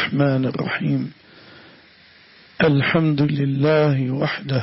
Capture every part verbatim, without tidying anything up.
الرحمن الرحيم. الحمد لله وحده،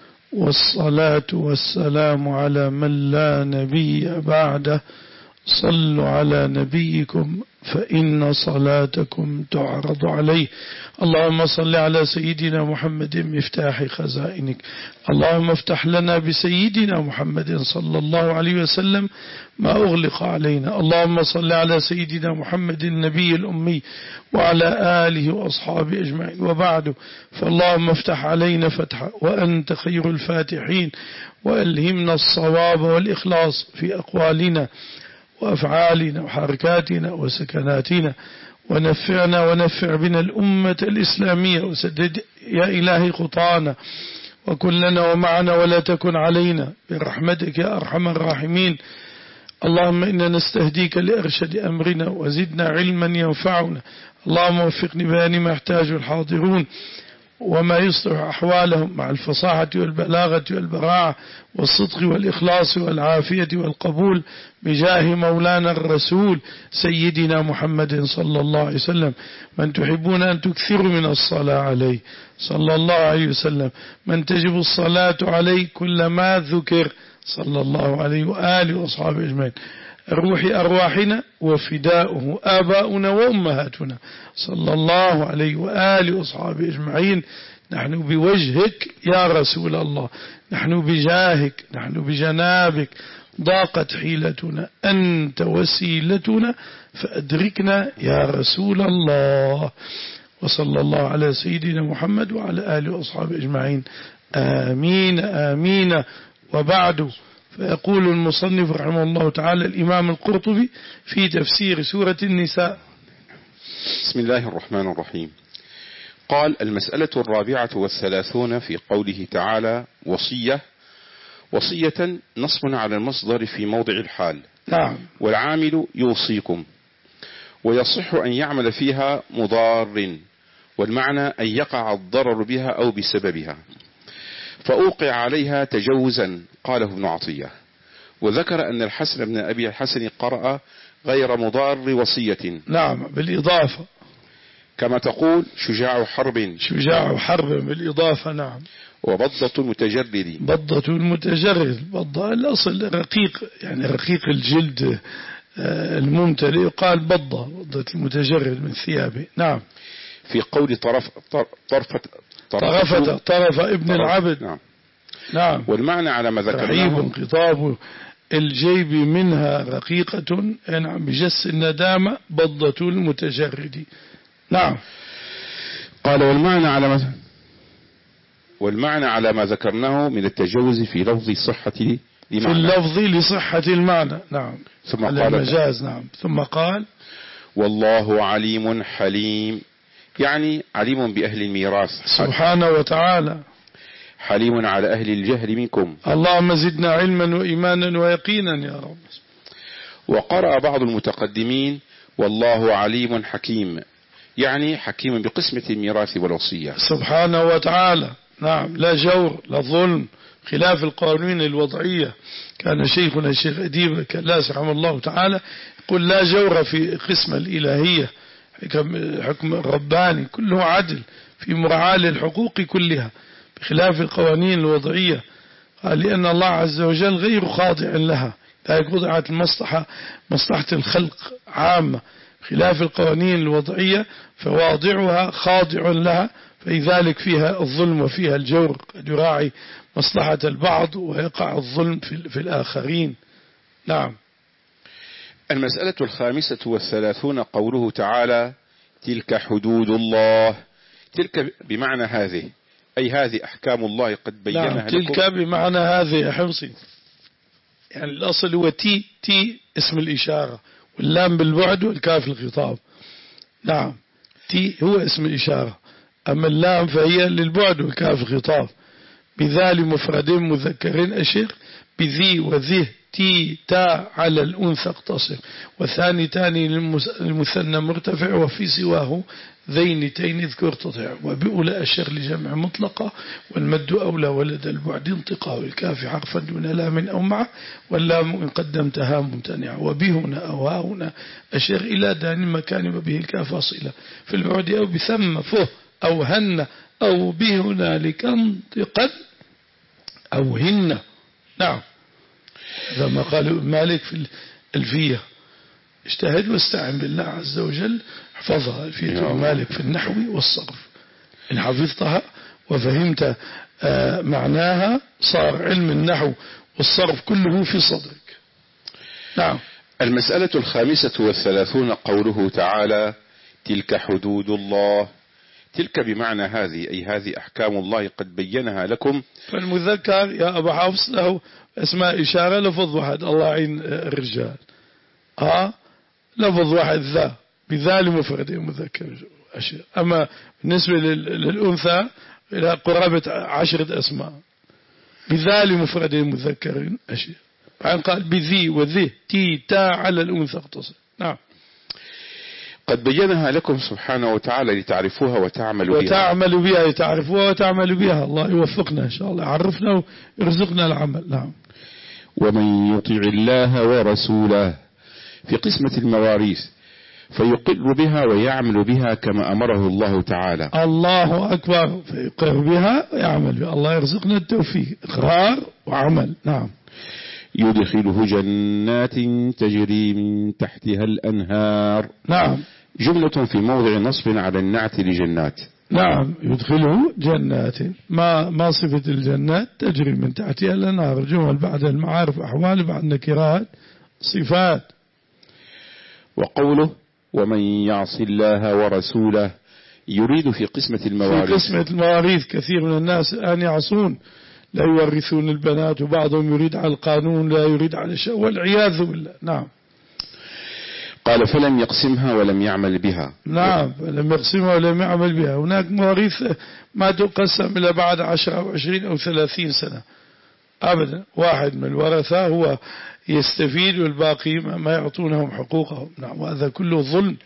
والصلاة والسلام على من لا نبي بعده. صلوا على نبيكم فإن صلاتكم تعرض عليه. اللهم صل على سيدنا محمد مفتاح خزائنك. اللهم افتح لنا بسيدنا محمد صلى الله عليه وسلم ما أغلق علينا. اللهم صل على سيدنا محمد النبي الأمي وعلى آله وأصحابه أجمعين، وبعد، فاللهم افتح علينا فتحا وأنت خير الفاتحين، وألهمنا الصواب والإخلاص في أقوالنا وأفعالنا وحركاتنا وسكناتنا، ونفعنا ونفع بنا الأمة الإسلامية، وسدد يا إلهي خطانا، وكن لنا ومعنا ولا تكن علينا برحمتك يا أرحم الراحمين. اللهم إنا نستهديك لأرشد أمرنا، وزدنا علما ينفعنا. اللهم وفقني بيان ما يحتاجه الحاضرون وما يصلح أحوالهم مع الفصاحة والبلاغة والبراعة والصدق والإخلاص والعافية والقبول، بجاه مولانا الرسول سيدنا محمد صلى الله عليه وسلم، من تحبون أن تكثروا من الصلاة عليه صلى الله عليه وسلم، من تجب الصلاة عليه كلما ذكر صلى الله عليه وآله وأصحابه أجمعين. الروح أرواحنا وفداؤه آباؤنا وأمهاتنا صلى الله عليه وآله وأصحابه أجمعين. نحن بوجهك يا رسول الله، نحن بجاهك، نحن بجنابك، ضاقت حيلتنا، أنت وسيلتنا فأدركنا يا رسول الله. وصلى الله على سيدنا محمد وعلى آله وأصحابه أجمعين. آمين آمين. وبعد، فيقول المصنف رحمه الله تعالى الإمام القرطبي في تفسير سورة النساء: بسم الله الرحمن الرحيم. قال: المسألة الرابعة والثلاثون في قوله تعالى وصية. وصية نصب على المصدر في موضع الحال، نعم، والعامل يوصيكم، ويصح أن يعمل فيها مضار، والمعنى أن يقع الضرر بها أو بسببها، فأوقع عليها تجوزا، قاله ابن عطية. وذكر أن الحسن بن أبي الحسن قرأ غير مضار وصية، نعم، بالإضافة، كما تقول شجاع حرب، شجاع حرب بالإضافة، نعم. وبضة المتجرد، بضة المتجرد، بضة الأصل رقيق، يعني رقيق الجلد الممتلئ، يقال بضة، بضة المتجرد من ثيابه، نعم. في قول طرف طرفة طرفة طرف ابن طرف العبد، نعم. نعم. والمعنى على ما ذكرناه: رعيب خطاب الجيب منها رقيقة، نعم، بجس الندامة، بضة المتجرد، نعم. قال: والمعنى على ما والمعنى على ما ذكرناه من التجوز في لفظ صحة في لمعنى. اللفظ لصحة المعنى، نعم. ثم على قال المجاز، نعم. ثم قال: والله عليم حليم، يعني عليم بأهل الميراث سبحانه وتعالى، حليم على أهل الجهل منكم. اللهم زدنا علما وإيمانا ويقينا يا رب. وقرأ بعض المتقدمين والله عليم حكيم، يعني حكيم بقسمة الميراث والوصية سبحانه وتعالى، نعم. لا جور، لا ظلم، خلاف القوانين الوضعية. كان شيخنا الشيخ أديب كلاس رحمه الله تعالى يقول: لا جور في قسمة الإلهية، حكم رباني كله عدل في مراعاة الحقوق كلها، بخلاف القوانين الوضعية. قال: لأن الله عز وجل غير خاضع لها، لا وضعت المصلحة مصلحة الخلق عامة، خلاف القوانين الوضعية فواضعها خاضع لها، فلذلك فيها الظلم وفيها الجور، قد يراعي مصلحة البعض ويقع الظلم في, في الآخرين، نعم. المسألة الخامسة والثلاثون قوله تعالى: تلك حدود الله. تلك بمعنى هذه، أي هذه أحكام الله قد بينها نعم. لكم. تلك بمعنى هذه يا حمصي، يعني الأصل هو تي تي اسم الإشارة، واللام بالبعد والكاف الخطاب، نعم. تي هو اسم الإشارة، أما اللام فهي للبعد والكاف الخطاب. بذال مفرد مذكر أشر، بذي وذه تي تا على الأنثى اقتصر، والثاني تاني للمثنى مرتفع، وفي سواه ذين تين اذكر تطع، وبأولى أشر لجمع مطلقة، والمد أولى ولد البعد انطقاء، والكاف حرفا دون لام أو معه، واللام إن قدمتها ممتنع، وبهنا أو هاهنا أشر إلى دان مكان وبه الكاف أصيلة في البعد، أو بثم فه أو هن أو بهنالك انطقا أو هن. نعم، هذا ما قال مالك في الألفية. اجتهد واستعن بالله عز وجل، احفظها ألفية مالك في النحو والصرف. إن حفظتها وفهمت آه معناها صار علم النحو والصرف كله في صدرك. نعم. المسألة الخامسة والثلاثون قوله تعالى تلك حدود الله. تلك بمعنى هذه، أي هذه أحكام الله قد بينها لكم. فالمذكر يا أبا حفص له اسماء إشارة، لفظ واحد، الله عين الرجال. آه لفظ واحد ذا، بذا لمفرد مذكر أشياء. أما بالنسبة للأنثى إلى قرابة عشرة أسماء، بذا لمفرد مذكر أشياء. بعدين قال بذي وذي تي تا على الأنثى اقتصر. نعم. قد بينها لكم سبحانه وتعالى لتعرفوها وتعملوا بها. وتعملوا بها، تعرفوها وتعملوا بها. الله يوفقنا إن شاء الله، عرفنا ويرزقنا العمل. نعم. ومن يطع الله ورسوله في قسمة المواريث فيقر بها ويعمل بها كما أمره الله تعالى. الله أكبر، فيقر بها ويعمل بها. الله يرزقنا التوفيق، إقرار وعمل. نعم. يدخله جنات تجري من تحتها الأنهار. نعم. جملة في موضع نصب على النعت لجنات. نعم. يدخله جنات، ما ما صفة الجنات؟ تجري من تحتها الأنهار. جمل بعد المعارف أحوال، بعد نكرات صفات. وقوله ومن يعص الله ورسوله يريد في قسمة المواريث. في قسمة المواريث كثير من الناس الآن يعصون، لا يورثون البنات، وبعضهم يريد على القانون لا يريد على الشيء، والعياذ بالله. نعم. قال فلم يقسمها ولم يعمل بها. نعم، فلم يقسمها ولم يعمل بها. هناك مواريث ما تقسم إلا بعد عشر أو عشرين أو ثلاثين سنة أبدا. واحد من الورثة هو يستفيد والباقي ما يعطونهم حقوقهم. نعم. وهذا كله ظلم.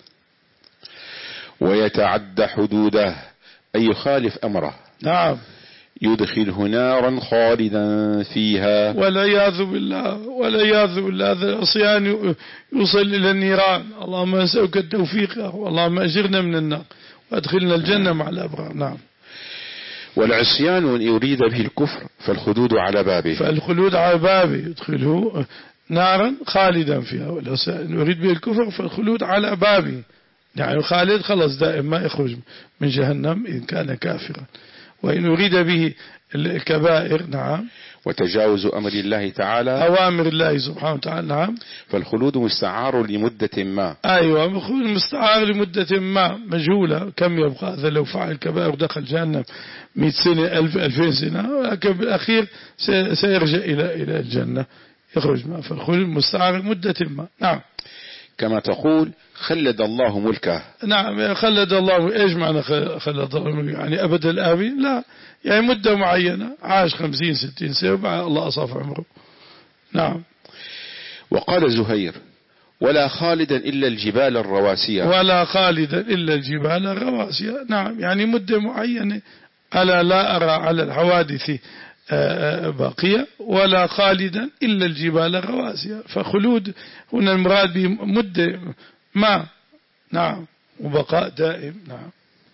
ويتعدى حدوده أي يخالف أمره. نعم. يدخله نارا خالدا فيها. والعياذ بالله، والعياذ بالله. هذا العصيان يوصل إلى النيران. اللهم نسألك التوفيق، اللهم أجرنا من النار وأدخلنا الجنة مع الأبرار. نعم. والعصيان إن يريد به الكفر فالخلود على بابه. فالخلود على بابه يدخله نارا خالدا فيها، والعصيان يريد به الكفر فالخلود على بابه، يعني خالد خلص دائم ما يخرج من جهنم إن كان كافرا. وإن يريد به الكبائر نعم وتجاوز أمر الله تعالى، أوامر الله سبحانه وتعالى نعم، فالخلود مستعار لمدة ما. أيوة، الخلود مستعار لمدة ما مجهولة كم يبقى. هذا لو فعل الكبائر دخل جهنم مئة سنة ألف ألفين سنة، ولكن بالأخير سيرجع إلى إلى الجنة يخرج ما. فالخلود مستعار لمدة ما. نعم. كما تقول خلد الله ملكه. نعم. خلد الله، ايش معنى خلد الله ملكه؟ يعني أبد الآبين؟ لا، يعني مدة معينة، عاش خمسين ستين سنة وبعد الله أصاف عمره. نعم. وقال زهير ولا خالدا إلا الجبال الرواسية. ولا خالدا إلا الجبال الرواسية. نعم، يعني مدة معينة. ألا لا أرى على الحوادث باقية، ولا خالدا إلا الجبال الرواسية. فخلود هنا المراد بمدة ما. نعم. وبقاء دائم. نعم.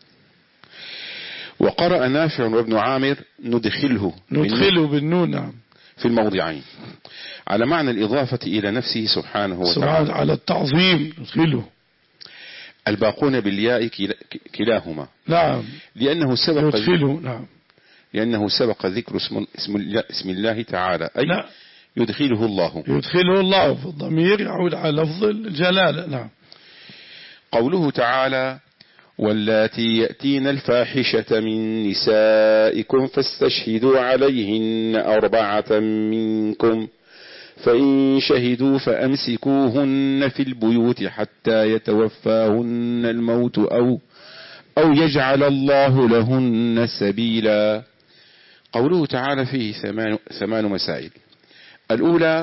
وقرأ نافع وابن عامر ندخله ندخله بالنون. نعم. في الموضعين على معنى الإضافة إلى نفسه سبحانه وتعالى، على التعظيم ندخله. الباقون بالياء كلاهما. نعم. لأنه سبق ندخله. نعم. لأنه سبق ذكر اسم, اسم, الله, اسم الله تعالى، أي نعم. يدخله الله. يدخله الله، فالضمير يعود على لفظ الجلالة. نعم. قوله تعالى واللاتي يأتين الفاحشة من نسائكم فاستشهدوا عليهن أربعة منكم فإن شهدوا فأمسكوهن في البيوت حتى يتوفاهن الموت أو أو يجعل الله لهن سبيلا. قوله تعالى فيه ثمان, ثمان مسائل. الأولى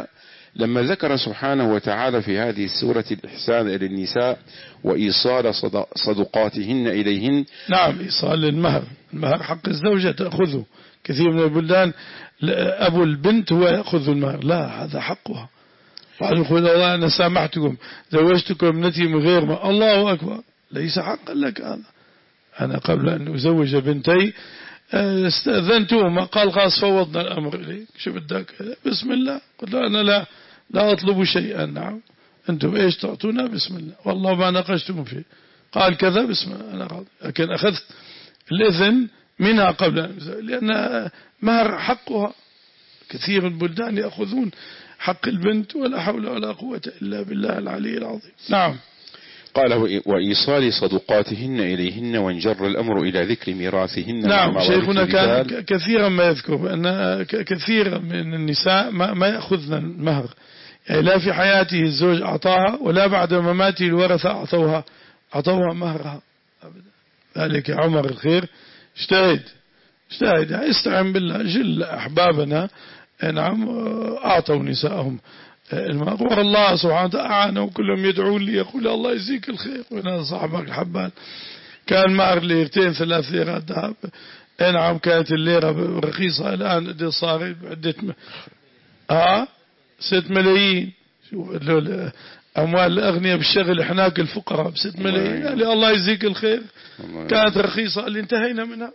لما ذكر سبحانه وتعالى في هذه السورة الإحسان إلى النساء وإيصال صدقاتهن إليهن. نعم، إيصال المهر، المهر حق الزوجة تأخذه. كثير من البلدان أبو البنت هو يأخذ المهر، لا، هذا حقها. بعد يقول الله أنا سامحتكم زوجتكم ابنتي من غير ما، الله أكبر، ليس حقا لك هذا. أنا قبل أن أزوج بنتي استأذنتهما، قال خلاص فوضنا الأمر إليك، شو بدك؟ بسم الله. قلت له أنا لا لا أطلب شيئا. نعم، أنتم إيش تعطونا؟ بسم الله، والله ما ناقشتم فيه. قال كذا، بسم الله، أنا راضي. لكن أخذت الإذن منها قبل أن أزوج، لأن مهر حقها. كثير من البلدان يأخذون حق البنت، ولا حول ولا قوة إلا بالله العلي العظيم. نعم. قال وإيصال صدقاتهن إليهن، وانجر الأمر إلى ذكر ميراثهن. نعم، شيخنا كان كثيرا ما يذكر بأن كثيرا من النساء ما, ما يأخذن المهر، يعني لا في حياته الزوج أعطاها، ولا بعد مماته الورثة أعطوها أعطوها مهرها أبدا. ذلك عمر الخير اجتهد اجتهد استعن بالله. جل أحبابنا نعم أعطوا نساءهم المهر، والله سبحانه وتعالى أعانوا، كلهم يدعون لي يقول الله يجزيك الخير. وأنا صاحبك الحبان كان مهر ليرتين ثلاث ليرات ذهب. نعم، كانت الليرة رخيصة، الآن دي صارت بعدة م... آه ست ملايين. شوف أموال الأغنياء بالشغل، إحناك الفقراء بست ملايين. يعني الله يجزيك الخير. كانت رخيصة اللي انتهينا منها.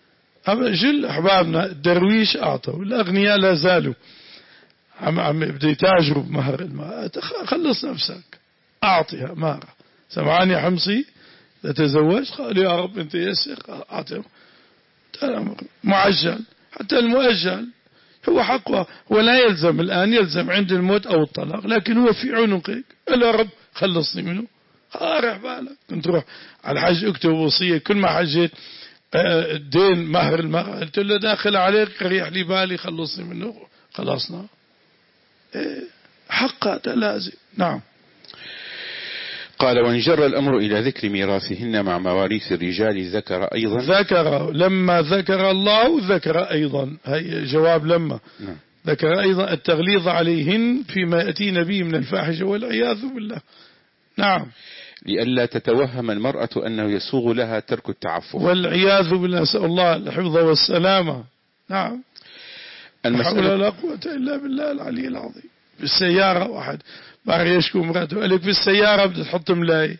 جل أحبابنا الدرويش أعطوا، الأغنياء لا زالوا عم عم بدي يتاجروا بمهر الماء. خلص نفسك، أعطيها مهر. سمعاني حمصي تتزوج، قال يا رب أنت يسر، أعطيه معجل. حتى المؤجل هو حقه، ولا يلزم الآن، يلزم عند الموت أو الطلاق، لكن هو في عنقك. يا رب خلصني منه، أرح بالك. كنت روح على الحج اكتب وصية، كل ما حجيت الدين مهر المرأة قلت له داخل عليك ريح لي بالي، خلصني منه، خلصنا. حقا لازم. نعم. قال وانجر الأمر إلى ذكر ميراثهن مع مواريث الرجال. ذكر أيضا ذكر لما ذكر الله ذكر أيضا، هي جواب لما. نعم. ذكر أيضا التغليظ عليهن فيما يأتين به من الفاحشة والعياذ بالله. نعم. لئلا تتوهم المرأة أنه يسوغ لها ترك التعفف والعياذ بالله، نسأل الله الحفظ والسلامة. نعم. المسألة لا قوة إلا بالله العلي العظيم. بالسيارة واحد بار يشكو امراته، قال لك في السيارة بدها تحط ملاي،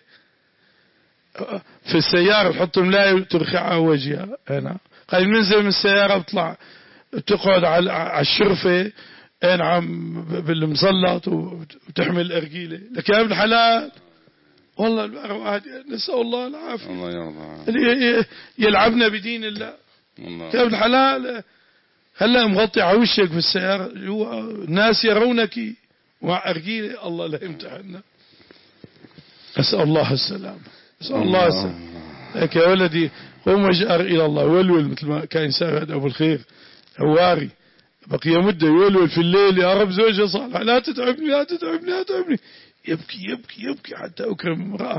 في السيارة تحط ملاي وترخي على وجهها. أنا قال منزل من السيارة بطلع تقعد على الشرفة نعم بالمسلط وتحمل أرجيلة. لك يا ابن الحلال، والله الواحد نسأل الله العافية، الله يرضى، يلعبنا بدين الله. يا ابن الحلال، هلا مغطي على وشك في السيارة، الناس يرونك مع أرجيلة، الله لا يمتحنا. أسأل الله السلام، أسأل الله السلام. لك يا ولدي قوم واجأر إلى الله، ولول مثل ما كان يساعد أبو الخير هواري، بقي مدة يولول في الليل يا رب زوجة صالحة، لا تتعبني لا تتعبني لا تتعبني. يبكي يبكي يبكي حتى أكرم امرأة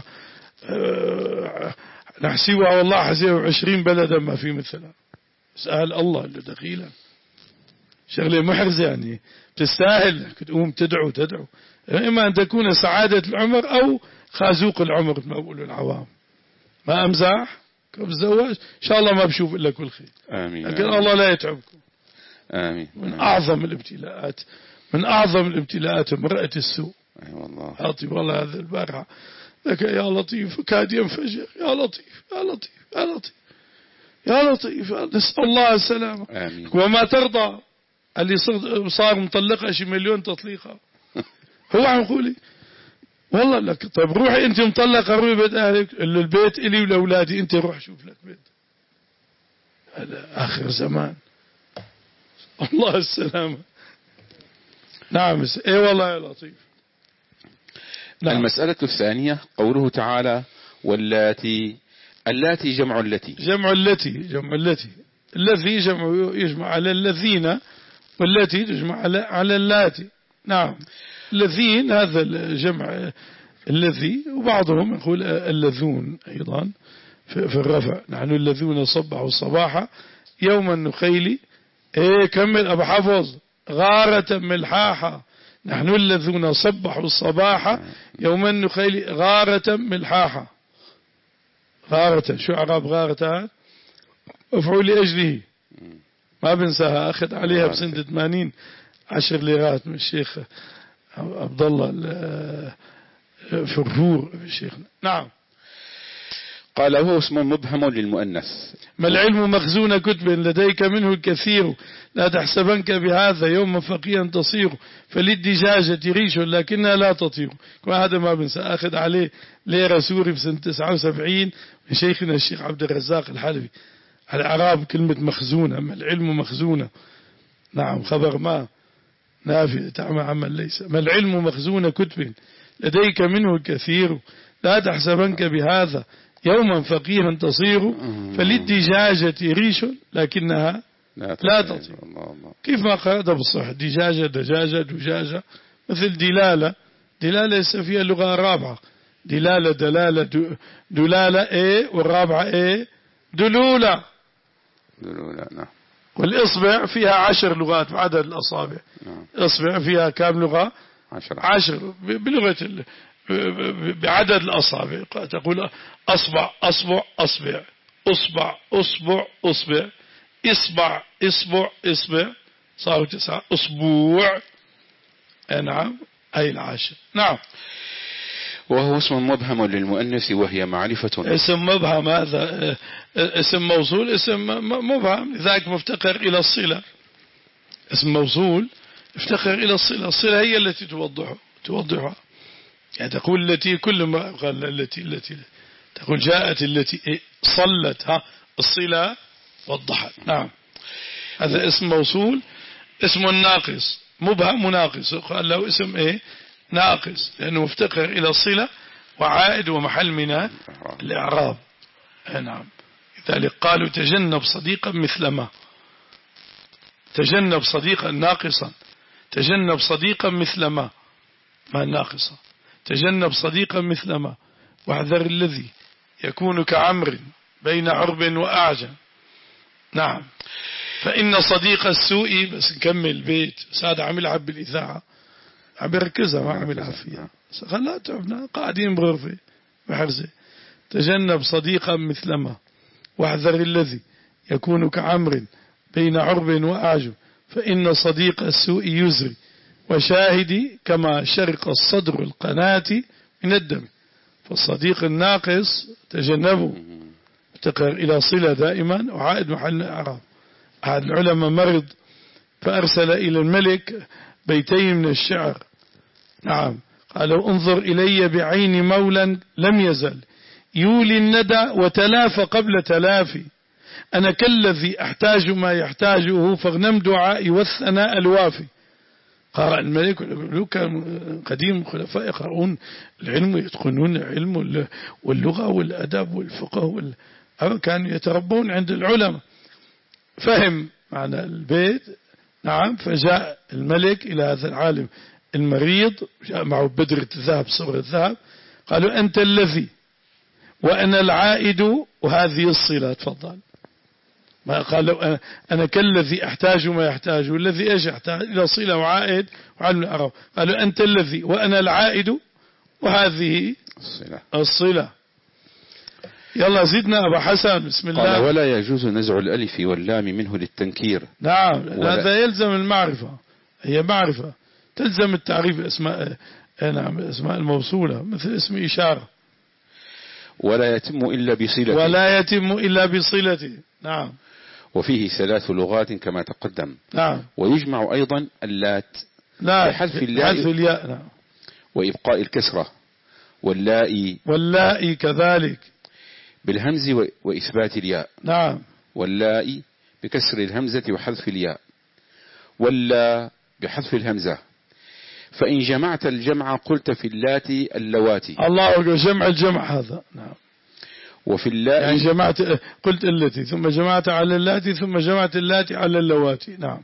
أه نحسبها والله حسبها عشرين بلدا ما في مثلها. سأل الله اللي دخيلا شغلة محرزة، يعني تستاهل تقوم تدعو تدعو، إما أن تكون سعادة العمر أو خازوق العمر ما بقولوا العوام. ما أمزح كم الزواج إن شاء الله ما بشوف إلا كل خير. آمين. لكن آمين. الله لا يتعبكم. آمين. من آمين. أعظم الابتلاءات من أعظم الابتلاءات امرأة السوء. أي أيوة والله. أعطي والله هذا البارحة لك يا لطيف كاد ينفجر، يا لطيف يا لطيف يا لطيف يا لطيف، نسأل الله السلامة. آمين. وما ترضى اللي صار مطلقها شي مليون تطليقة. هو عم يقولي والله لك طيب روحي انت مطلقة، روحي بيت اهلك، اللي البيت الي ولاولادي، انت روح شوف لك بيت. هذا اخر زمان، الله السلامة. نعم. اي والله يا لطيف. نعم. المسألة الثانية قوله تعالى واللاتي. اللاتي جمع التي، جمع التي جمع التي الذي جمع يجمع على الذين، والتي تجمع على على اللاتي. نعم. الذين هذا الجمع الذي، وبعضهم يقول اللذون أيضا في الرفع، نحن الذين صبحوا الصباح يوم النخيل. ايه كمل أبو حفظ. غارة ملحاحة نحن الذين صبحوا الصباح يوم النخيل غارة ملحاحة. غارة، شو عرب غارة؟ افعوا لأجله، ما بنساها، أخذ عليها بسنة ثمانين عشر ليرات من الشيخ عبد الله فرفور شيخنا. نعم. قال هو اسم مبهم للمؤنث. ما العلم مخزون كتب لديك منه الكثير، لا تحسبنك بهذا يوم فقيا تصير، فللدجاجة ريش لكنها لا تطير. وهذا ما بنسى، أخذ عليه ليرة سوري بسنة تسعة وسبعين من شيخنا الشيخ عبد الرزاق الحلبي على إعراب كلمة مخزونة. ما العلم مخزونة. نعم، خبر ما نافذ تعمى عمل ليس. ما العلم مخزون كتب لديك منه الكثير، لا تحسبنك بهذا يوما فقيها تصير، فللدجاجة ريش لكنها لا تطير. كيف ما قرأت بالصح، دجاجة دجاجة دجاجة، مثل دلالة. دلالة لسه فيها اللغة الرابعة، دلالة دلالة دلالة ايه، والرابعة ايه دلولة. دلولة نعم. والإصبع فيها عشر لغات بعدد الأصابع. نعم. إصبع فيها كام لغة؟ عشر. عشر بلغة ال... بعدد الأصابع. تقول أصبع أصبع أصبع، أصبع أصبع أصبع، إصبع إصبع إصبع، صاروا تسعة. أصبوع. نعم، أي العاشر. نعم. وهو اسم مبهم للمؤنث وهي معرفة. اسم مبهم هذا اسم موصول، اسم مبهم لذلك مفتقر إلى الصلة. اسم موصول افتقر إلى الصلة، الصلة هي التي توضحه توضحها. يعني تقول التي، كل ما قال التي التي تقول جاءت التي صلت، ها الصلة وضحت. نعم، هذا اسم موصول. اسم ناقص مبهم ناقص، قال له اسم ايه ناقص لأنه مفتقر إلى الصلة وعائد ومحل من الإعراب. نعم، لذلك قالوا تجنب صديقا مثل ما، تجنب صديقا ناقصا، تجنب صديقا مثل ما، ما ناقصة، تجنب صديقا مثل ما، واحذر الذي يكون كعمر بين عرب وأعجم. نعم، فإن صديق السوء، بس نكمل بيت سعد عم يلعب بالإذاعة، عم يركزها ما عم يلعب فيها، خلا تعبنا قاعدين بغرفة بحرزة. تجنب صديقا مثل ما، واحذر الذي يكون كعمر بين عرب وأعجم، فإن صديق السوء يزري، وشاهدي كما شرق الصدر القناة من الدم. فالصديق الناقص تجنبه، افتقر إلى صلة دائما وعائد محل إعراب. أحد العلماء مرض فأرسل إلى الملك بيتين من الشعر. نعم، قالوا انظر إلي بعين مولا لم يزل يولي الندى وتلافى قبل تلافي، أنا كالذي أحتاج ما يحتاجه فاغنم دعائي والثناء الوافي. قرأ الملك، لو كان قديم خلفاء يقرؤون العلم ويتقنون العلم واللغة والأدب والفقه وال... كانوا يتربون عند العلماء. فهم معنى البيت. نعم، فجاء الملك إلى هذا العالم المريض، جاء معه بدرة الذهب صورة الذهب، قالوا أنت الذي وأنا العائد وهذه الصلة، تفضل. ما قالوا أنا كالذي أحتاج ما يحتاج، والذي إيش يحتاج إلى صلة وعائد وعلم الأعراب. قالوا أنت الذي وأنا العائد وهذه الصلة, الصلة. يلا زدنا أبا حسن، بسم الله. قال ولا يجوز نزع الألف واللام منه للتنكير. نعم، هذا يلزم المعرفة، هي معرفة تلزم التعريف اسماء. نعم، اسماء الموصولة مثل اسم إشارة. ولا يتم إلا بصلته، ولا يتم إلا بصلته. نعم. وفيه ثلاث لغات كما تقدم. نعم. ويجمع أيضا اللات لا بحذف الياء, الياء. نعم. وإبقاء الكسرة. واللائي واللائي كذلك بالهمز وإثبات الياء. نعم. واللائي بكسر الهمزة وحذف الياء، ولا بحذف الهمزة. فإن جمعت الجمع قلت في اللاتي اللواتي. الله، جمع الجمع هذا. نعم. وفي اللائي يعني جمعت، قلت التي ثم جمعت على اللاتي ثم جمعت اللاتي على اللواتي. نعم.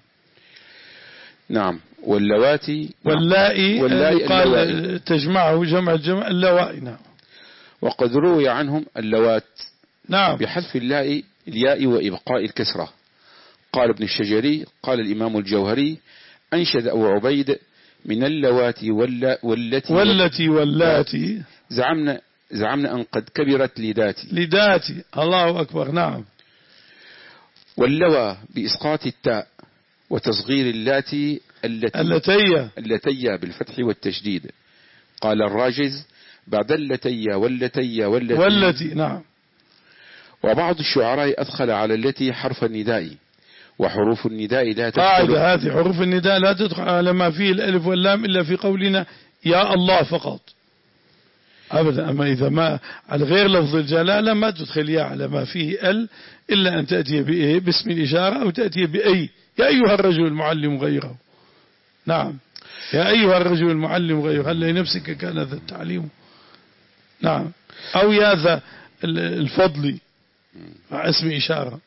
نعم. واللواتي واللائي قال تجمعه جمع الجمع اللوائي. نعم. وقد روي عنهم اللوات. نعم. بحذف اللاء الياء وإبقاء الكسرة. قال ابن الشجري قال الإمام الجوهري أنشد أبو عبيد من اللواتي ولا والتي والتي واللاتي زعمنا زعمنا أن قد كبرت لذاتي لذاتي. الله أكبر. نعم. واللوى بإسقاط التاء وتصغير اللاتي التي اللتي اللتي بالفتح والتشديد. قال الراجز بعد اللتي واللتي والتي والتي. نعم. وبعض الشعراء أدخل على التي حرف النداء، وحروف النداء لا تدخل. قاعدة هذه، حروف النداء لا تدخل على ما فيه الألف واللام إلا في قولنا يا الله فقط أبدا. أما إذا ما على غير لفظ الجلالة ما تدخل يا على ما فيه ال إلا أن تأتي بإيه باسم الإشارة أو تأتي بأي. يا أيها الرجل المعلم غيره. نعم. يا أيها الرجل المعلم غيره هل لنفسك كان ذا التعليم. نعم. أو يا ذا الفضل مع اسم إشارة.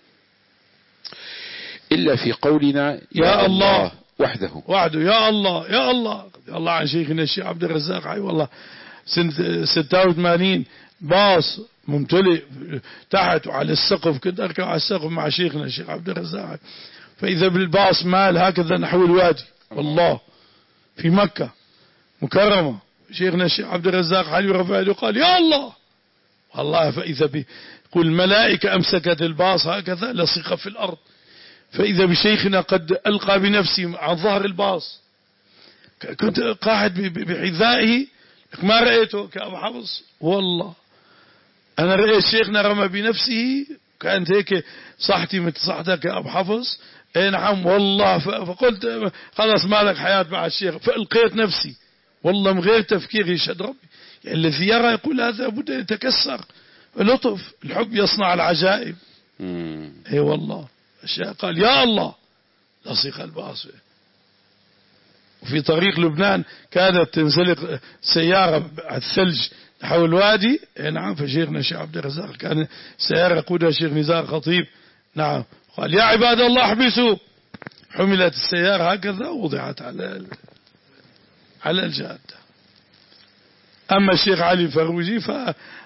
إلا في قولنا يا, يا الله, الله وحده وحده. يا الله يا الله. الله عن شيخنا الشيخ عبد الرزاق أي والله سنة ستة وثمانين باص ممتلئ تحت وعلى السقف، كنت أركب على السقف مع شيخنا الشيخ عبد الرزاق، فإذا بالباص مال هكذا نحو الوادي والله في مكة مكرمة. شيخنا الشيخ عبد الرزاق حالي رفع يده قال يا الله والله، فإذا بيقول الملائكة أمسكت الباص هكذا لصق في الأرض، فإذا بشيخنا قد ألقى بنفسي عن ظهر الباص. كنت قاعد بحذائه ما رأيته كأبو حفص والله. أنا رأيت شيخنا رمى بنفسه كانت هيك صحتي مثل صحتك يا أبو حفص. اي نعم والله. فقلت خلاص مالك حياة مع الشيخ، فألقيت نفسي والله من غير تفكير. يشهد ربي يعني الذي يرى يقول هذا بد يتكسر. لطف الحب يصنع العجائب. اي والله. الشيخ قال يا الله لصيق الباص. وفي طريق لبنان كانت تنزلق سيارة على الثلج نحو الوادي. نعم. فشيخنا الشيخ عبد الرزاق كان سيارة يقودها الشيخ نزار خطيب. نعم. قال يا عباد الله احبسوا. حملت السيارة هكذا ووضعت على على الجادة. أما الشيخ علي الفروجي ف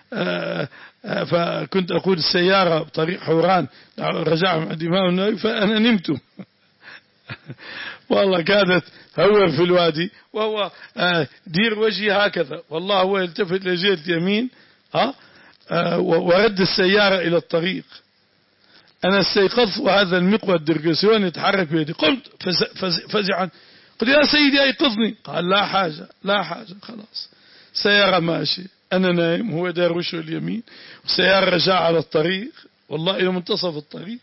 فكنت أقود السيارة بطريق حوران رجع مع الإمام النووي فأنا نمت والله. كانت هور في الوادي وهو دير وجهي هكذا والله. هو يلتفت لجهة اليمين ها ورد السيارة إلى الطريق. أنا استيقظت وهذا المقود درقسيون يتحرك بيدي. قمت فزعا قلت يا سيدي أيقظني. قال لا حاجة لا حاجة خلاص. سيارة ماشي أنا نايم هو دار وشه اليمين وسيارة رجع على الطريق والله إلى منتصف الطريق.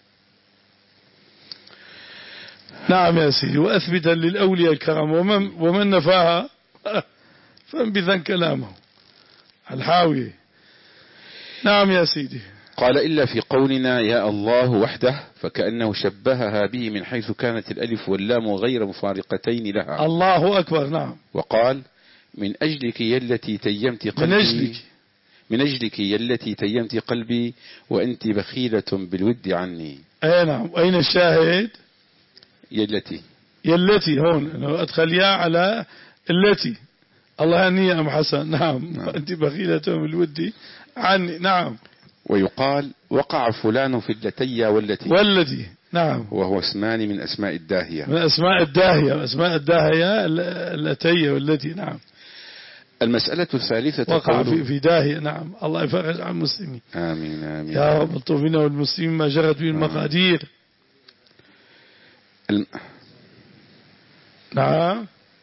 نعم يا سيدي. وأثبتا للأولياء الكرام ومن, ومن نفاها فانبذا كلامه الحاوي. نعم يا سيدي. قال إلا في قولنا يا الله وحده فكأنه شبهها به من حيث كانت الألف واللام غير مفارقتين لها. الله أكبر. نعم. وقال من أجلك يلتي تيمت قلبي. من أجلك من أجلك يلتي تيمت قلبي وأنت بخيلة بالود عني. أي نعم. أين الشاهد؟ يلتي يلتي هون أدخل يا على التي. الله هني يا أم حسن. نعم, نعم. أنت بخيلة بالود عني. نعم. ويقال وقع فلان في اللتي والتي والتي. نعم. وهو اسمان من أسماء الداهية. من أسماء الداهية. أسماء الداهية اللتي والتي. نعم. المسألة الثالثة وقع في, في داهية. نعم. الله يفرج عن المسلمين. آمين آمين يا رب. الطوفين والمسلمين ما جرت به المقادير. الم... نعم.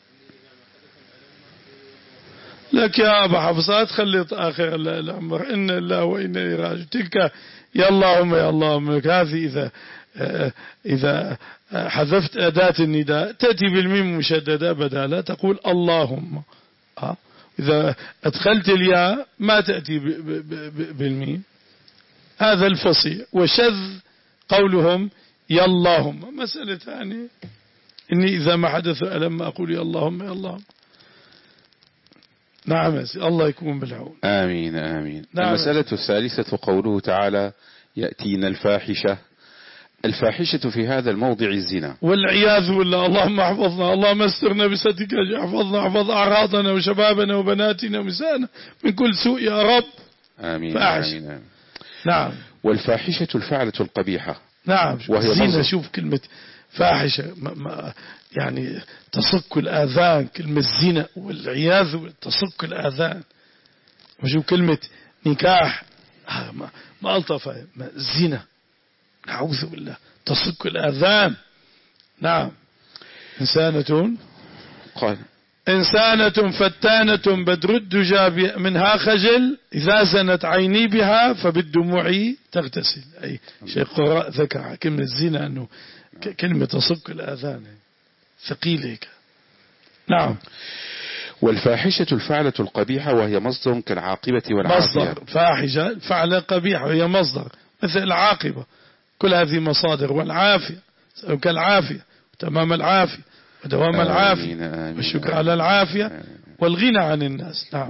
لك يا أبا حفصات خلي آخر الأمر إن الله وإنا إليه راجعون. تلك يا اللهم يا اللهم. هذه إذا إذا حذفت أداة النداء تأتي بالميم مشددة بدالا تقول اللهم. إذا أدخلت الياء ما تأتي بالميم. هذا الفصيح. وشذ قولهم يا اللهم مسألة ثانية. إني إذا ما حدث ألم أقول يا اللهم يا اللهم. نعم يا سيدي. الله يكون بالعون. آمين آمين. نعم. المسألة الثالثة قوله تعالى يأتينا الفاحشة. الفاحشة في هذا الموضع الزنا والعياذ بالله. اللهم احفظنا اللهم استرنا بسترك احفظنا احفظ أعراضنا وشبابنا وبناتنا ونساءنا من كل سوء يا رب. آمين فاحش. آمين, آمين. نعم. والفاحشة الفعلة القبيحة. نعم. وهي زنا. شوف كلمة فاحشة ما ما يعني تصك الآذان، كلمة زنا والعياذ تصك الآذان. وشو كلمة نكاح ما, ما ألطفها، زنا نعوذ بالله تصك الآذان. نعم. إنسانة قال إنسانة فتانة بدر الدجى منها خجل إذا زنت عيني بها فبالدموع تغتسل. أي شيخ قراء ذكر كلمة الزنا أنه كلمة تصك الآذان ثقيلة. نعم. والفاحشة الفعلة القبيحة وهي مصدر كالعاقبة والعافية. مصدر فاحشة فعلة قبيحة وهي مصدر مثل العاقبة، كل هذه مصادر. والعافية كالعافية، تمام العافية ودوام العافية والشكر على العافية والغنى عن الناس. نعم.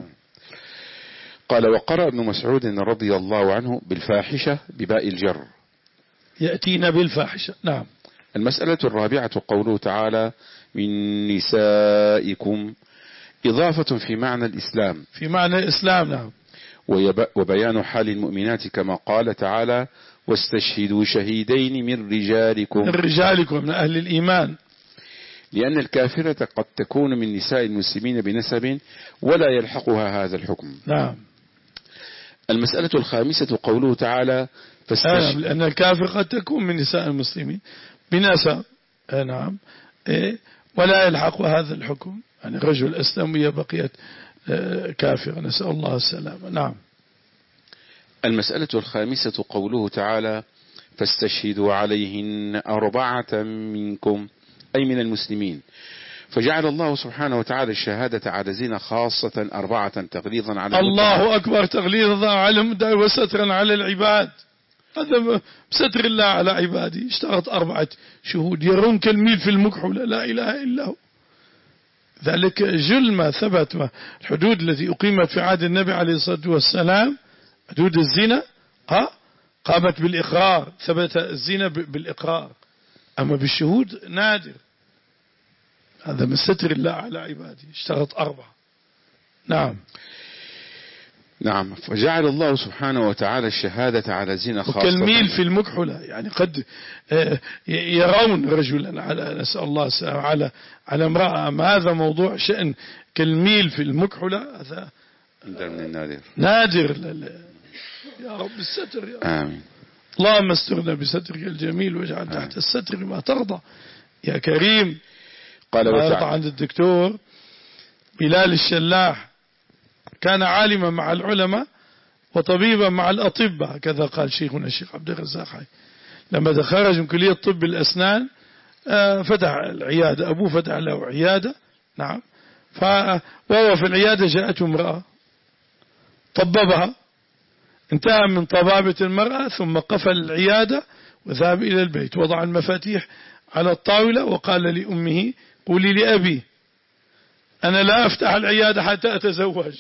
قال وقرأ ابن مسعود رضي الله عنه بالفاحشة بباء الجر يأتينا بالفاحشة. نعم. المسألة الرابعة قوله تعالى من نسائكم، إضافة في معنى الإسلام، في معنى الإسلام. نعم. وبيان حال المؤمنات كما قال تعالى واستشهدوا شهيدين من رجالكم، من رجالكم من أهل الإيمان، لأن الكافرة قد تكون من نساء المسلمين بنسب ولا يلحقها هذا الحكم. نعم. المسألة الخامسة قوله تعالى فاستشهد، لأن الكافر قد تكون من نساء المسلمين بنسب. نعم. إيه؟ ولا يلحق هذا الحكم، يعني رجل أسلم وهي بقيت كافرة، نسأل الله السلامة. نعم. المسألة الخامسة قوله تعالى فاستشهدوا عليهن أربعة منكم، أي من المسلمين، فجعل الله سبحانه وتعالى الشهادة على زنا خاصة أربعة تغليظا على الله أكبر، تغليظا على المدعي وسترا على العباد. هذا بستر الله على عباده. اشترط أربعة شهود يرون كالميل في المكحولة، لا إله إلا هو. ذلك جل ما ثبت، ما الحدود التي أقيمت في عهد النبي عليه الصلاة والسلام، حدود الزنا ها قامت بالإقرار، ثبت الزنا بالإقرار، أما بالشهود نادر. هذا من ستر الله على عباده. اشترط أربعة. نعم. نعم. فجعل الله سبحانه وتعالى الشهادة على زنا خاصة، وكالميل في المكحلة، يعني قد يرون رجلا على نسأل الله السلامة على على امرأة، أما هذا موضوع شأن كالميل في المكحلة، هذا من النادر نادر. يا رب الستر يا رب. آمين. اللهم استرنا بسترك الجميل واجعل تحت الستر ما ترضى يا كريم. قال وتعالى عند الدكتور بلال الشلاح، كان عالما مع العلماء وطبيبا مع الأطباء، كذا قال شيخنا الشيخ عبد الرزاق حي. لما خرج من كلية طب الأسنان فتح العيادة، أبوه فتح له عيادة. نعم. وهو في العيادة جاءته امرأة طببها، انتهى من طبابة المرأة ثم قفل العيادة وذهب إلى البيت، وضع المفاتيح على الطاولة وقال لأمه قولي لأبي أنا لا أفتح العيادة حتى أتزوج.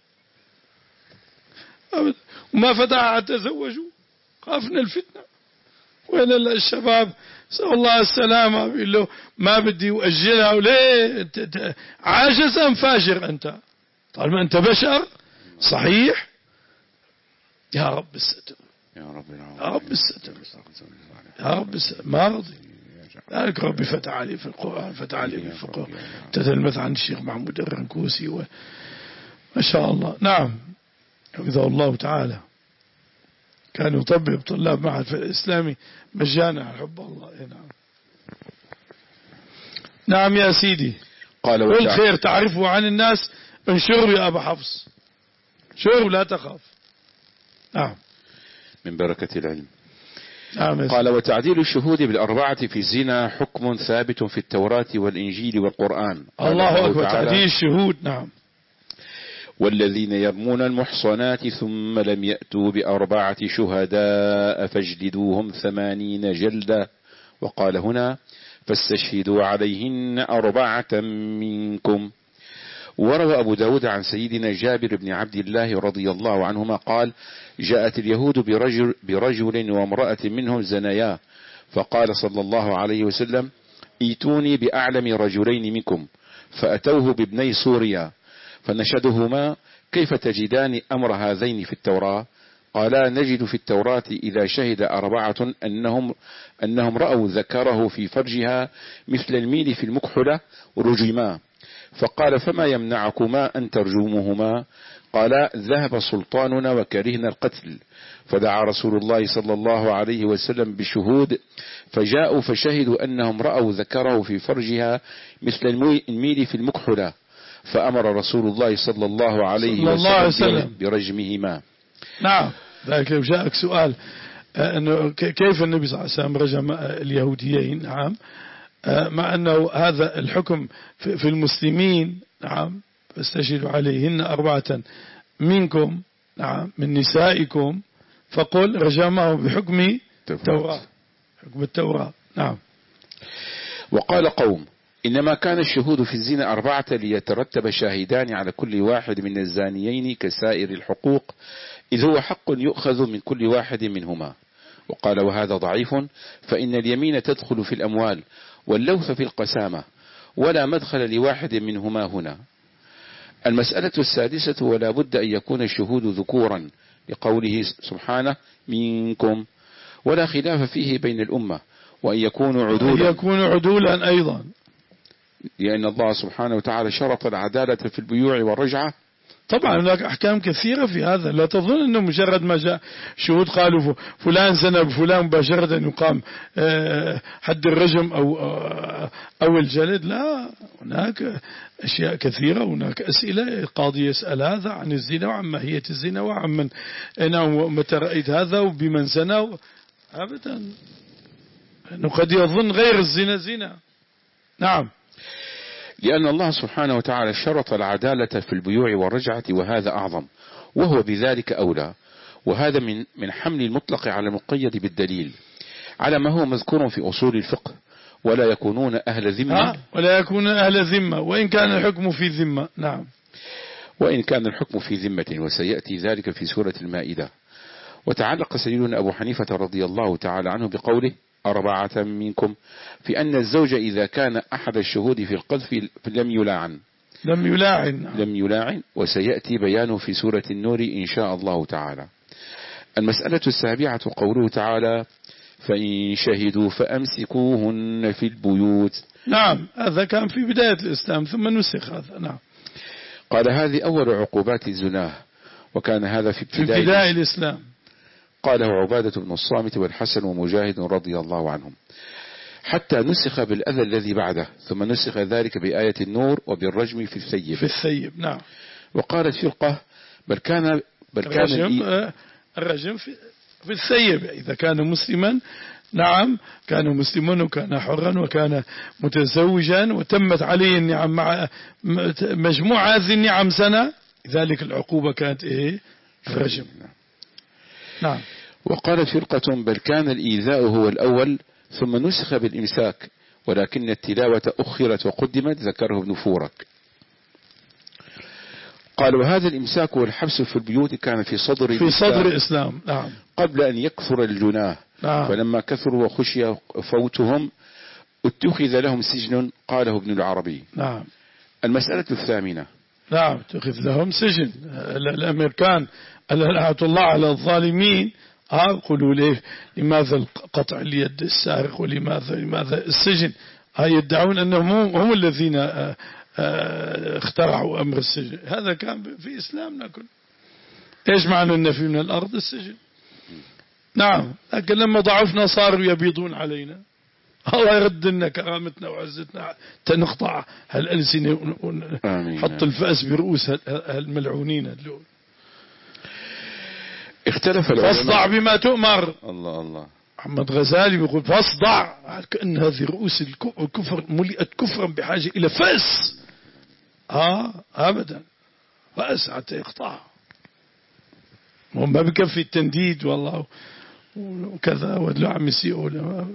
وما فتحها حتى تزوجوا، خافنا الفتنة. وين الشباب سأل الله السلامة، بيقول له ما بدي أؤجلها، وليه عاجز أم فاجر أنت؟ طالما أنت بشر صحيح. يا رب الستر يا رب يا رب الستر يا رب الستر. ما رضي ذلك ربي فتح علي في القرآن، فتح علي في الفقه، تتلمذ عن الشيخ محمود الرنكوسي و... ما شاء الله. نعم. حفظه الله تعالى، كان يطبب طلاب معهد في الإسلامي مجانا على حب الله. نعم. نعم يا سيدي. قال كل خير تعرفه عن الناس انشره يا أبا حفص، شره لا تخاف. نعم. من بركة العلم. نعم. قال وتعديل الشهود بالأربعة في الزنا حكم ثابت في التوراة والإنجيل والقرآن. الله أكبر. تعديل الشهود. نعم. والذين يرمون المحصنات ثم لم يأتوا بأربعة شهداء فاجلدوهم ثمانين جلدة. وقال هنا فاستشهدوا عليهن أربعة منكم. وروى أبو داود عن سيدنا جابر بن عبد الله رضي الله عنهما قال جاءت اليهود برجل, برجل وامرأة منهم زنيا، فقال صلى الله عليه وسلم ايتوني بأعلم رجلين منكم، فأتوه بابني سوريا فنشدهما كيف تجدان أمر هذين في التوراة؟ قالا نجد في التوراة إذا شهد أربعة أنهم, أنهم رأوا ذكره في فرجها مثل الميل في المكحلة رجما. فقال فما يمنعكما أن ترجموهما؟ قال ذهب سلطاننا وكرهنا القتل. فدعا رسول الله صلى الله عليه وسلم بشهود فجاءوا فشهدوا أنهم رأوا ذكره في فرجها مثل الميل في المكحلة، فأمر رسول الله صلى الله عليه صلى الله عليه وسلم وسلم برجمهما. نعم. ذلك لو جاءك سؤال أنه كيف النبي صلى الله عليه وسلم رجم اليهوديين، نعم، مع أنه هذا الحكم في المسلمين، نعم، فاستشهدوا عليهن أربعة منكم، نعم، من نسائكم، فقل رجمه بحكم التوراة، حكم التوراة. نعم. وقال قوم إنما كان الشهود في الزنا أربعة ليترتب شاهدان على كل واحد من الزانيين كسائر الحقوق، إذ هو حق يؤخذ من كل واحد منهما. وقال وهذا ضعيف، فإن اليمين تدخل في الأموال واللوث في القسامة، ولا مدخل لواحد منهما هنا. المسألة السادسة ولا بد أن يكون الشهود ذكورا لقوله سبحانه منكم، ولا خلاف فيه بين الأمة، وأن يكونوا عدولا يكونوا عدولا أيضا، لأن الله سبحانه وتعالى شرط العدالة في البيوع والرجعة. طبعا هناك أحكام كثيرة في هذا، لا تظن أنه مجرد ما جاء شهود قالوا فلان زنى بفلان مباشرة يقام حد الرجم أو أو الجلد، لا، هناك أشياء كثيرة، هناك أسئلة القاضي يسأل هذا عن الزنا وعن ماهية الزنا وعن من أنا متى رأيت هذا وبمن زنى، أبدا، أنه قد يظن غير الزنا زنا. نعم. لأن الله سبحانه وتعالى شرط العدالة في البيوع والرجعة، وهذا أعظم، وهو بذلك أولى، وهذا من من حمل المطلق على المقيد بالدليل، على ما هو مذكور في أصول الفقه. ولا يكونون أهل ذمة، ولا يكونون أهل ذمة وإن كان الحكم في ذمة. نعم. وإن كان الحكم في ذمة، وسيأتي ذلك في سورة المائدة. وتعلق سيدنا أبو حنيفة رضي الله تعالى عنه بقوله أربعة منكم في أن الزوج إذا كان أحد الشهود في القذف لم يلاعن لم يلاعن لم يلاعن وسيأتي بيانه في سورة النور إن شاء الله تعالى. المسألة السابعة قوله تعالى فإن شهدوا فأمسكوهن في البيوت. نعم، هذا كان في بداية الإسلام ثم نسخ هذا. نعم. قال هذه أول عقوبات الزناه، وكان هذا في ابتداء, في ابتداء الإسلام. قاله عبادة بن الصامت والحسن ومجاهد رضي الله عنهم، حتى نسخ بالأذى الذي بعده، ثم نسخ ذلك بآية النور وبالرجم في الثيب في الثيب. نعم. وقالت فرقة بل كان بل كان الرجم, الرجم في, في الثيب إذا كان مسلما. نعم، كان مسلما وكان حرا وكان متزوجا وتمت عليه النعم مع مجموعة هذه النعم سنة، لذلك العقوبة كانت إيه؟ الرجم. نعم. وقالت فرقة بل كان الإيذاء هو الأول ثم نسخ بالإمساك، ولكن التلاوة أخرت وقدمت، ذكره ابن فورك. قال وهذا الإمساك والحبس في البيوت كان في صدر في صدر الإسلام. نعم. قبل أن يكثر الجناه. نعم. فلما كثروا وخشي فوتهم اتخذ لهم سجن، قاله ابن العربي. نعم. المسألة الثامنة. نعم، اتخذ لهم سجن. الأمريكان لعنة الله على الظالمين قالوا ليه لماذا قطع اليد السارق ولماذا لماذا السجن؟ يدعون أنهم هم الذين اخترعوا أمر السجن. هذا كان في إسلامنا كله. إيش معنى النفي من الأرض؟ السجن. نعم، لكن لما ضعفنا صاروا يبيضون علينا. الله يرد لنا كرامتنا وعزتنا تنقطع هالألسنة حط الفأس برؤوس هالملعونين اللي اختلف فاصدع بما تؤمر. الله الله. محمد غزالي يقول فاصدع، كأن هذه رؤوس الكفر ملئت كفرا بحاجة إلى فأس. آه أبدا، فأس حتى يقطع. ما بكفي التنديد والله وكذا ودلو عم يسيئوا.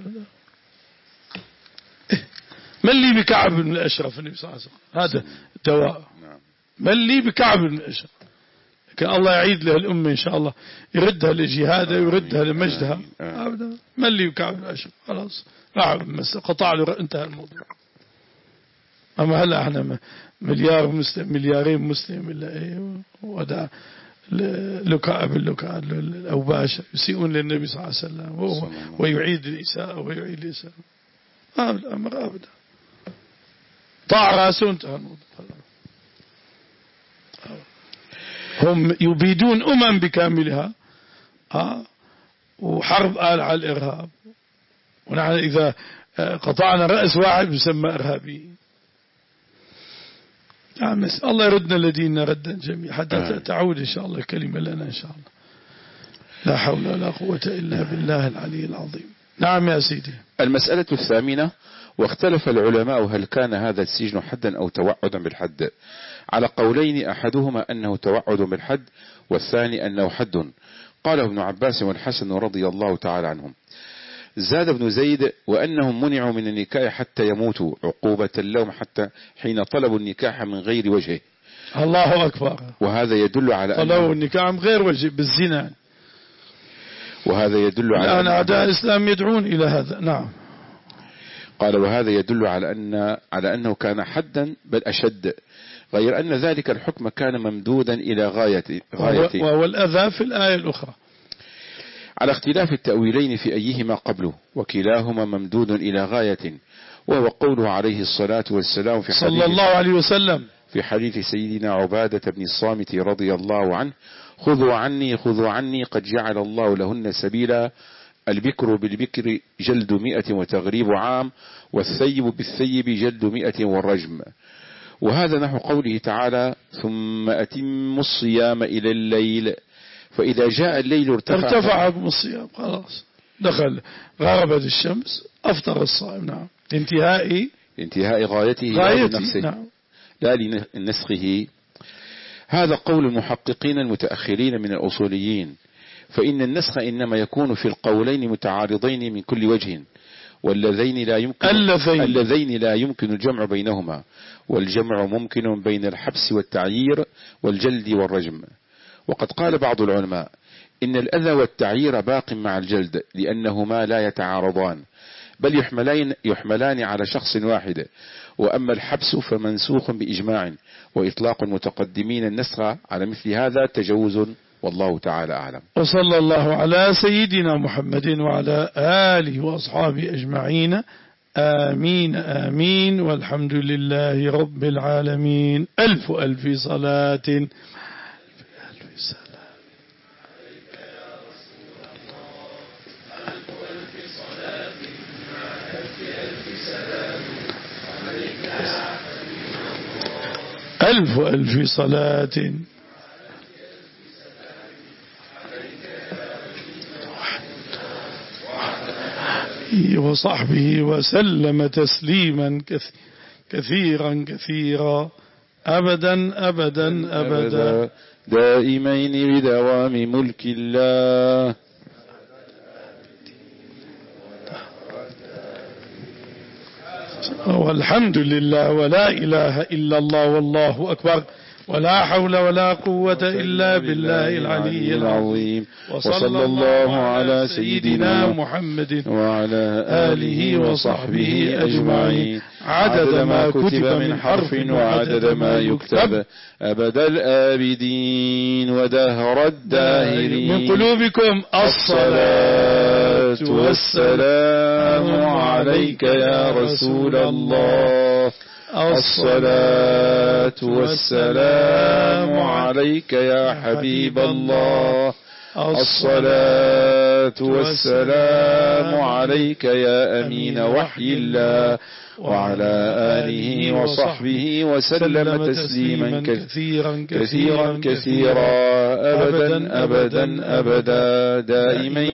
من لي بكعب بن الأشرف النبي صلى الله عليه وسلم، هذا دواء. من لي بكعب بن الأشرف، كان الله يعيد له الأمة إن شاء الله، يردها لجهادها ويردها لمجدها. أبدا، من لي بكعب بن الأشرف، خلاص قطع له، انتهى الموضوع. أما هلا احنا مليار مسلم، مليارين مسلم إلا إيه، ودا لكاء باللكاء الأوباشة يسيئون للنبي صلى الله عليه وسلم وهو ويعيد الإساءة ويعيد الإساءة. هذا الأمر أبدا طاع راسه انتهى الموضوع. هم يبيدون أمم بكاملها آه وحرب آل على الإرهاب، ونحن إذا قطعنا رأس واحد يسمى إرهابي. نعم الله يردنا لدينا ردا جميعا حتى تعود إن شاء الله الكلمة لنا إن شاء الله. لا حول ولا قوة إلا بالله العلي العظيم. نعم يا سيدي. المسألة الثامنة: واختلف العلماء هل كان هذا السجن حدا أو توعدا بالحد، على قولين أحدهما أنه توعد بالحد والثاني أنه حد. قاله ابن عباس والحسن رضي الله تعالى عنهم. زاد ابن زيد: وأنهم منعوا من النكاح حتى يموتوا عقوبة اللوم حتى حين طلبوا النكاح من غير وجهه. الله أكبر. وهذا يدل على طلبوا النكاح من غير وجه بالزنا، وهذا يدل على الآن أعداء الإسلام يدعون إلى هذا. نعم. قال: وهذا يدل على أن على أنه كان حدا بل أشد، غير أن ذلك الحكم كان ممدودا إلى غاية غايته، وهو الأذى في الآية الأخرى، على اختلاف التأويلين في أيهما قبله، وكلاهما ممدود إلى غاية، وهو قوله عليه الصلاة والسلام في صلى الله عليه وسلم في حديث سيدنا عبادة بن الصامت رضي الله عنه: خذوا عني خذوا عني قد جعل الله لهن سبيلا، البكر بالبكر جلد مئة وتغريب عام، والثيب بالثيب جلد مئة والرجم. وهذا نحو قوله تعالى: ثم أتم الصيام إلى الليل، فإذا جاء الليل ارتفع ارتفع حكم الصيام، خلاص دخل غربت الشمس أفطر الصائم. نعم. انتهاء انتهاء غايته, غايته. نعم. لا لنسخه. هذا قول المحققين المتأخرين من الأصوليين، فإن النسخ إنما يكون في القولين متعارضين من كل وجه، واللذين لا يمكن اللذين. اللذين لا يمكن الجمع بينهما، والجمع ممكن بين الحبس والتعيير والجلد والرجم. وقد قال بعض العلماء إن الأذى والتعيير باق مع الجلد، لأنهما لا يتعارضان، بل يحملان, يحملان على شخص واحد. وأما الحبس فمنسوخ بإجماع، وإطلاق المتقدمين النسخ على مثل هذا تجوز، والله تعالى أعلم. وصلى الله على سيدنا محمد وعلى آله وأصحابه أجمعين. آمين آمين، والحمد لله رب العالمين. ألف ألف صلاة ألف سلام عليك يا رسول الله. ألف ألف صلاة ألف ألف سلام عليك يا حبيب الله. ألف ألف صلاة وصحبه وسلم تسليما كثيرا كثيرا أبدا أبدا أبدا دائمين بدوام ملك الله. والحمد لله ولا إله إلا الله والله أكبر، ولا حول ولا قوة إلا بالله العلي العظيم. وصلى الله على سيدنا محمد وعلى آله وصحبه أجمعين، عدد ما كتب من حرف وعدد ما يكتب، أبد الآبدين ودهر الداهرين. من قلوبكم الصلاة والسلام عليك يا رسول الله. الصلاة والسلام عليك يا حبيب الله. الصلاة والسلام عليك يا أمين وحي الله، وعلى آله وصحبه وسلم تسليما كثيرا كثيرا كثيرا أبدا أبدا أبدا دائما.